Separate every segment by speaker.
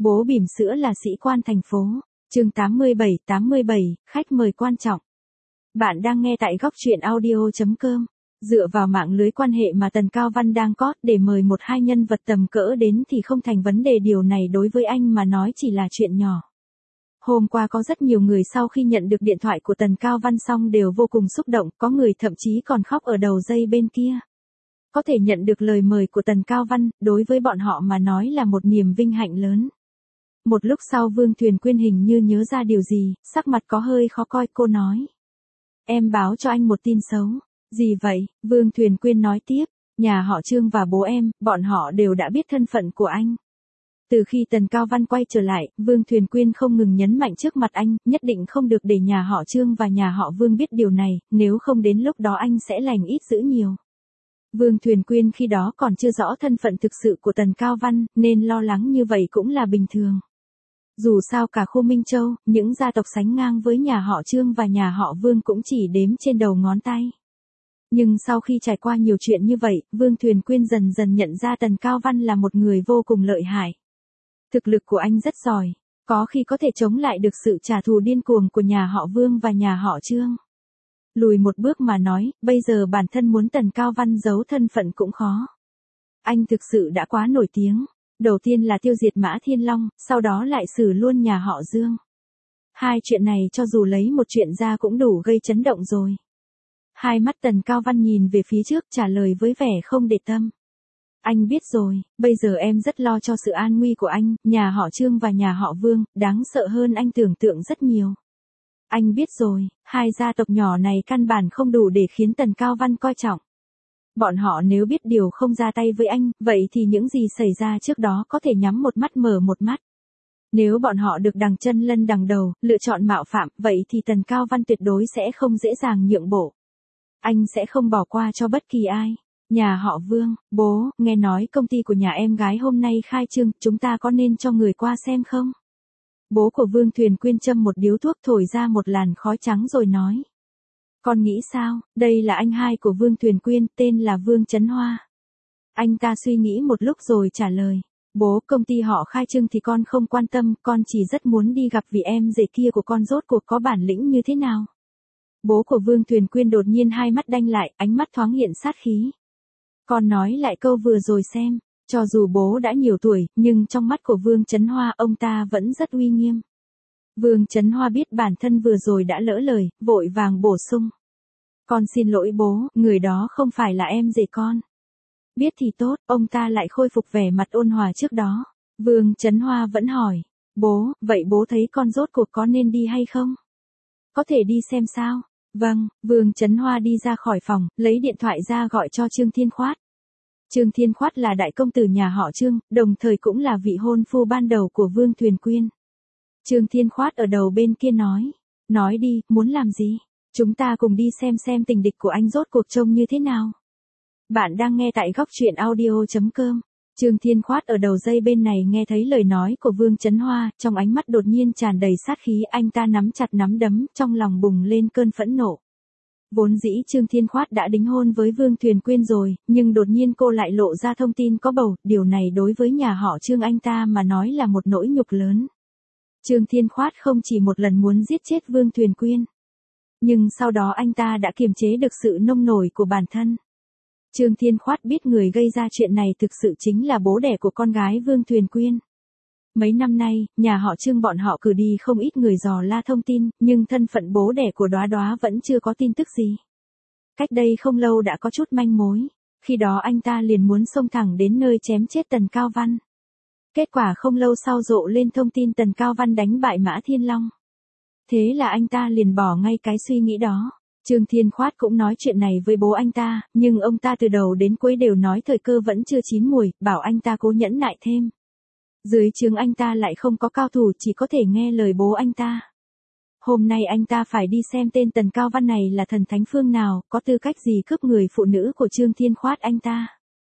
Speaker 1: Bố bỉm sữa là sĩ quan thành phố. Chương 87, khách mời quan trọng. Bạn đang nghe tại góc truyện audio.com. Dựa vào mạng lưới quan hệ mà Tần Cao Văn đang có để mời một hai nhân vật tầm cỡ đến thì không thành vấn đề, điều này đối với anh mà nói chỉ là chuyện nhỏ. Hôm qua có rất nhiều người sau khi nhận được điện thoại của Tần Cao Văn xong đều vô cùng xúc động, có người thậm chí còn khóc ở đầu dây bên kia. Có thể nhận được lời mời của Tần Cao Văn, đối với bọn họ mà nói là một niềm vinh hạnh lớn. Một lúc sau Vương Thuyền Quyên hình như nhớ ra điều gì, sắc mặt có hơi khó coi, cô nói. Em báo cho anh một tin xấu. Gì vậy? Vương Thuyền Quyên nói tiếp, nhà họ Trương và bố em, bọn họ đều đã biết thân phận của anh. Từ khi Tần Cao Văn quay trở lại, Vương Thuyền Quyên không ngừng nhấn mạnh trước mặt anh, nhất định không được để nhà họ Trương và nhà họ Vương biết điều này, nếu không đến lúc đó anh sẽ lành ít dữ nhiều. Vương Thuyền Quyên khi đó còn chưa rõ thân phận thực sự của Tần Cao Văn, nên lo lắng như vậy cũng là bình thường. Dù sao cả khu Minh Châu, những gia tộc sánh ngang với nhà họ Trương và nhà họ Vương cũng chỉ đếm trên đầu ngón tay. Nhưng sau khi trải qua nhiều chuyện như vậy, Vương Thuyền Quyên dần dần nhận ra Tần Cao Văn là một người vô cùng lợi hại. Thực lực của anh rất giỏi, có khi có thể chống lại được sự trả thù điên cuồng của nhà họ Vương và nhà họ Trương. Lùi một bước mà nói, bây giờ bản thân muốn Tần Cao Văn giấu thân phận cũng khó. Anh thực sự đã quá nổi tiếng. Đầu tiên là tiêu diệt Mã Thiên Long, sau đó lại xử luôn nhà họ Dương. Hai chuyện này cho dù lấy một chuyện ra cũng đủ gây chấn động rồi. Hai mắt Tần Cao Văn nhìn về phía trước, trả lời với vẻ không để tâm. Anh biết rồi, bây giờ em rất lo cho sự an nguy của anh, nhà họ Trương và nhà họ Vương, đáng sợ hơn anh tưởng tượng rất nhiều. Anh biết rồi, hai gia tộc nhỏ này căn bản không đủ để khiến Tần Cao Văn coi trọng. Bọn họ nếu biết điều không ra tay với anh, vậy thì những gì xảy ra trước đó có thể nhắm một mắt mở một mắt. Nếu bọn họ được đằng chân lân đằng đầu, lựa chọn mạo phạm, vậy thì Tần Cao Văn tuyệt đối sẽ không dễ dàng nhượng bộ. Anh sẽ không bỏ qua cho bất kỳ ai. Nhà họ Vương, bố, nghe nói công ty của nhà em gái hôm nay khai trương, chúng ta có nên cho người qua xem không? Bố của Vương Thuyền Quyên châm một điếu thuốc thổi ra một làn khói trắng rồi nói. Con nghĩ sao? Đây là anh hai của Vương Thuyền Quyên, tên là Vương Chấn Hoa. Anh ta suy nghĩ một lúc rồi trả lời. Bố, công ty họ khai trương thì con không quan tâm, con chỉ rất muốn đi gặp vì em rể kia của con rốt cuộc có bản lĩnh như thế nào. Bố của Vương Thuyền Quyên đột nhiên hai mắt đanh lại, ánh mắt thoáng hiện sát khí. Con nói lại câu vừa rồi xem, cho dù bố đã nhiều tuổi, nhưng trong mắt của Vương Chấn Hoa ông ta vẫn rất uy nghiêm. Vương Chấn Hoa biết bản thân vừa rồi đã lỡ lời, vội vàng bổ sung. Con xin lỗi bố, người đó không phải là em rể con. Biết thì tốt, ông ta lại khôi phục vẻ mặt ôn hòa trước đó. Vương Chấn Hoa vẫn hỏi, bố, vậy bố thấy con rốt cuộc có nên đi hay không? Có thể đi xem sao? Vâng, Vương Chấn Hoa đi ra khỏi phòng, lấy điện thoại ra gọi cho Trương Thiên Khoát. Trương Thiên Khoát là đại công tử nhà họ Trương, đồng thời cũng là vị hôn phu ban đầu của Vương Thuyền Quyên. Trương Thiên Khoát ở đầu bên kia nói đi, muốn làm gì? Chúng ta cùng đi xem tình địch của anh rốt cuộc trông như thế nào. Bạn đang nghe tại góc truyện audio.com. Trương Thiên Khoát ở đầu dây bên này nghe thấy lời nói của Vương Chấn Hoa, trong ánh mắt đột nhiên tràn đầy sát khí, anh ta nắm chặt nắm đấm, trong lòng bùng lên cơn phẫn nộ. Vốn dĩ Trương Thiên Khoát đã đính hôn với Vương Thuyền Quyên rồi, nhưng đột nhiên cô lại lộ ra thông tin có bầu, điều này đối với nhà họ Trương anh ta mà nói là một nỗi nhục lớn. Trương Thiên Khoát không chỉ một lần muốn giết chết Vương Thuyền Quyên, nhưng sau đó anh ta đã kiềm chế được sự nông nổi của bản thân. Trương Thiên Khoát biết người gây ra chuyện này thực sự chính là bố đẻ của con gái Vương Thuyền Quyên. Mấy năm nay, nhà họ Trương bọn họ cử đi không ít người dò la thông tin, nhưng thân phận bố đẻ của Đóa Đóa vẫn chưa có tin tức gì. Cách đây không lâu đã có chút manh mối, khi đó anh ta liền muốn xông thẳng đến nơi chém chết Tần Cao Văn. Kết quả không lâu sau rộ lên thông tin Tần Cao Văn đánh bại Mã Thiên Long. Thế là anh ta liền bỏ ngay cái suy nghĩ đó. Trương Thiên Khoát cũng nói chuyện này với bố anh ta, nhưng ông ta từ đầu đến cuối đều nói thời cơ vẫn chưa chín mùi, bảo anh ta cố nhẫn nại thêm. Dưới trướng anh ta lại không có cao thủ, chỉ có thể nghe lời bố anh ta. Hôm nay anh ta phải đi xem tên Tần Cao Văn này là thần thánh phương nào, có tư cách gì cướp người phụ nữ của Trương Thiên Khoát anh ta.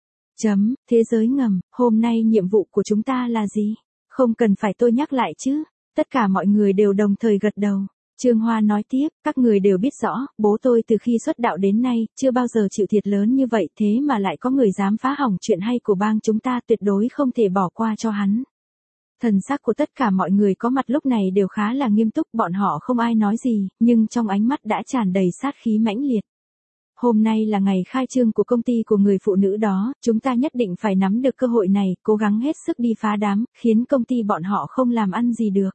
Speaker 1: Thế giới ngầm, hôm nay nhiệm vụ của chúng ta là gì? Không cần phải tôi nhắc lại chứ. Tất cả mọi người đều đồng thời gật đầu. Trương Hoa nói tiếp, các người đều biết rõ, bố tôi từ khi xuất đạo đến nay, chưa bao giờ chịu thiệt lớn như vậy, thế mà lại có người dám phá hỏng chuyện hay của bang chúng ta, tuyệt đối không thể bỏ qua cho hắn. Thần sắc của tất cả mọi người có mặt lúc này đều khá là nghiêm túc, bọn họ không ai nói gì, nhưng trong ánh mắt đã tràn đầy sát khí mãnh liệt. Hôm nay là ngày khai trương của công ty của người phụ nữ đó, chúng ta nhất định phải nắm được cơ hội này, cố gắng hết sức đi phá đám, khiến công ty bọn họ không làm ăn gì được.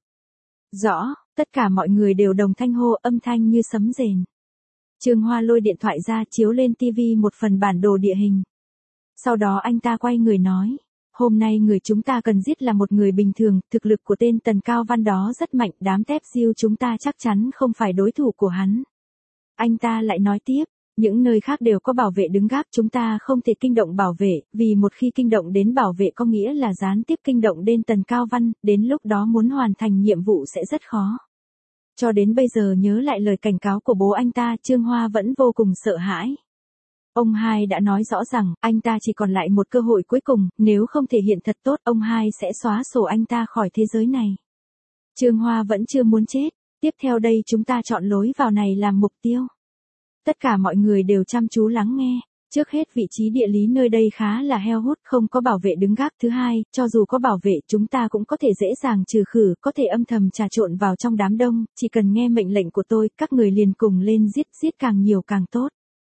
Speaker 1: Rõ, tất cả mọi người đều đồng thanh hô, âm thanh như sấm rền. Trương Hoa lôi điện thoại ra chiếu lên TV một phần bản đồ địa hình. Sau đó anh ta quay người nói, hôm nay người chúng ta cần giết là một người bình thường, thực lực của tên Tần Cao Văn đó rất mạnh, đám tép diêu chúng ta chắc chắn không phải đối thủ của hắn. Anh ta lại nói tiếp, những nơi khác đều có bảo vệ đứng gác, chúng ta không thể kinh động bảo vệ, vì một khi kinh động đến bảo vệ có nghĩa là gián tiếp kinh động đến Tần Cao Văn, đến lúc đó muốn hoàn thành nhiệm vụ sẽ rất khó. Cho đến bây giờ nhớ lại lời cảnh cáo của bố anh ta, Trương Hoa vẫn vô cùng sợ hãi. Ông hai đã nói rõ rằng, anh ta chỉ còn lại một cơ hội cuối cùng, nếu không thể hiện thật tốt, ông hai sẽ xóa sổ anh ta khỏi thế giới này. Trương Hoa vẫn chưa muốn chết, tiếp theo đây chúng ta chọn lối vào này làm mục tiêu. Tất cả mọi người đều chăm chú lắng nghe. Trước hết vị trí địa lý nơi đây khá là heo hút, không có bảo vệ đứng gác. Thứ hai, cho dù có bảo vệ chúng ta cũng có thể dễ dàng trừ khử, có thể âm thầm trà trộn vào trong đám đông, chỉ cần nghe mệnh lệnh của tôi, các người liền cùng lên giết càng nhiều càng tốt.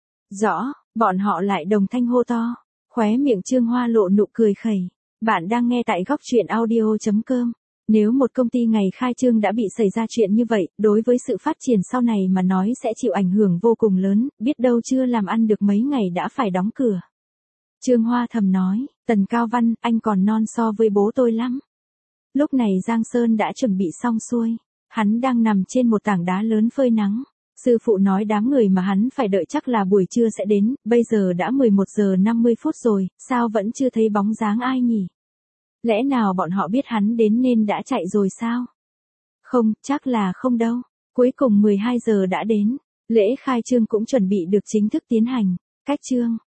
Speaker 1: Rõ, bọn họ lại đồng thanh hô to, khóe miệng Trương Hoa lộ nụ cười khẩy. Bạn đang nghe tại góc truyện audio.com. Nếu một công ty ngày khai trương đã bị xảy ra chuyện như vậy, đối với sự phát triển sau này mà nói sẽ chịu ảnh hưởng vô cùng lớn, biết đâu chưa làm ăn được mấy ngày đã phải đóng cửa. Trương Hoa thầm nói, Tần Cao Văn, anh còn non so với bố tôi lắm. Lúc này Giang Sơn đã chuẩn bị xong xuôi, hắn đang nằm trên một tảng đá lớn phơi nắng. Sư phụ nói đám người mà hắn phải đợi chắc là buổi trưa sẽ đến, bây giờ đã 11 giờ 50 phút rồi, sao vẫn chưa thấy bóng dáng ai nhỉ? Lẽ nào bọn họ biết hắn đến nên đã chạy rồi sao? Không, chắc là không đâu. Cuối cùng 12 giờ đã đến, lễ khai trương cũng chuẩn bị được chính thức tiến hành. Cách chương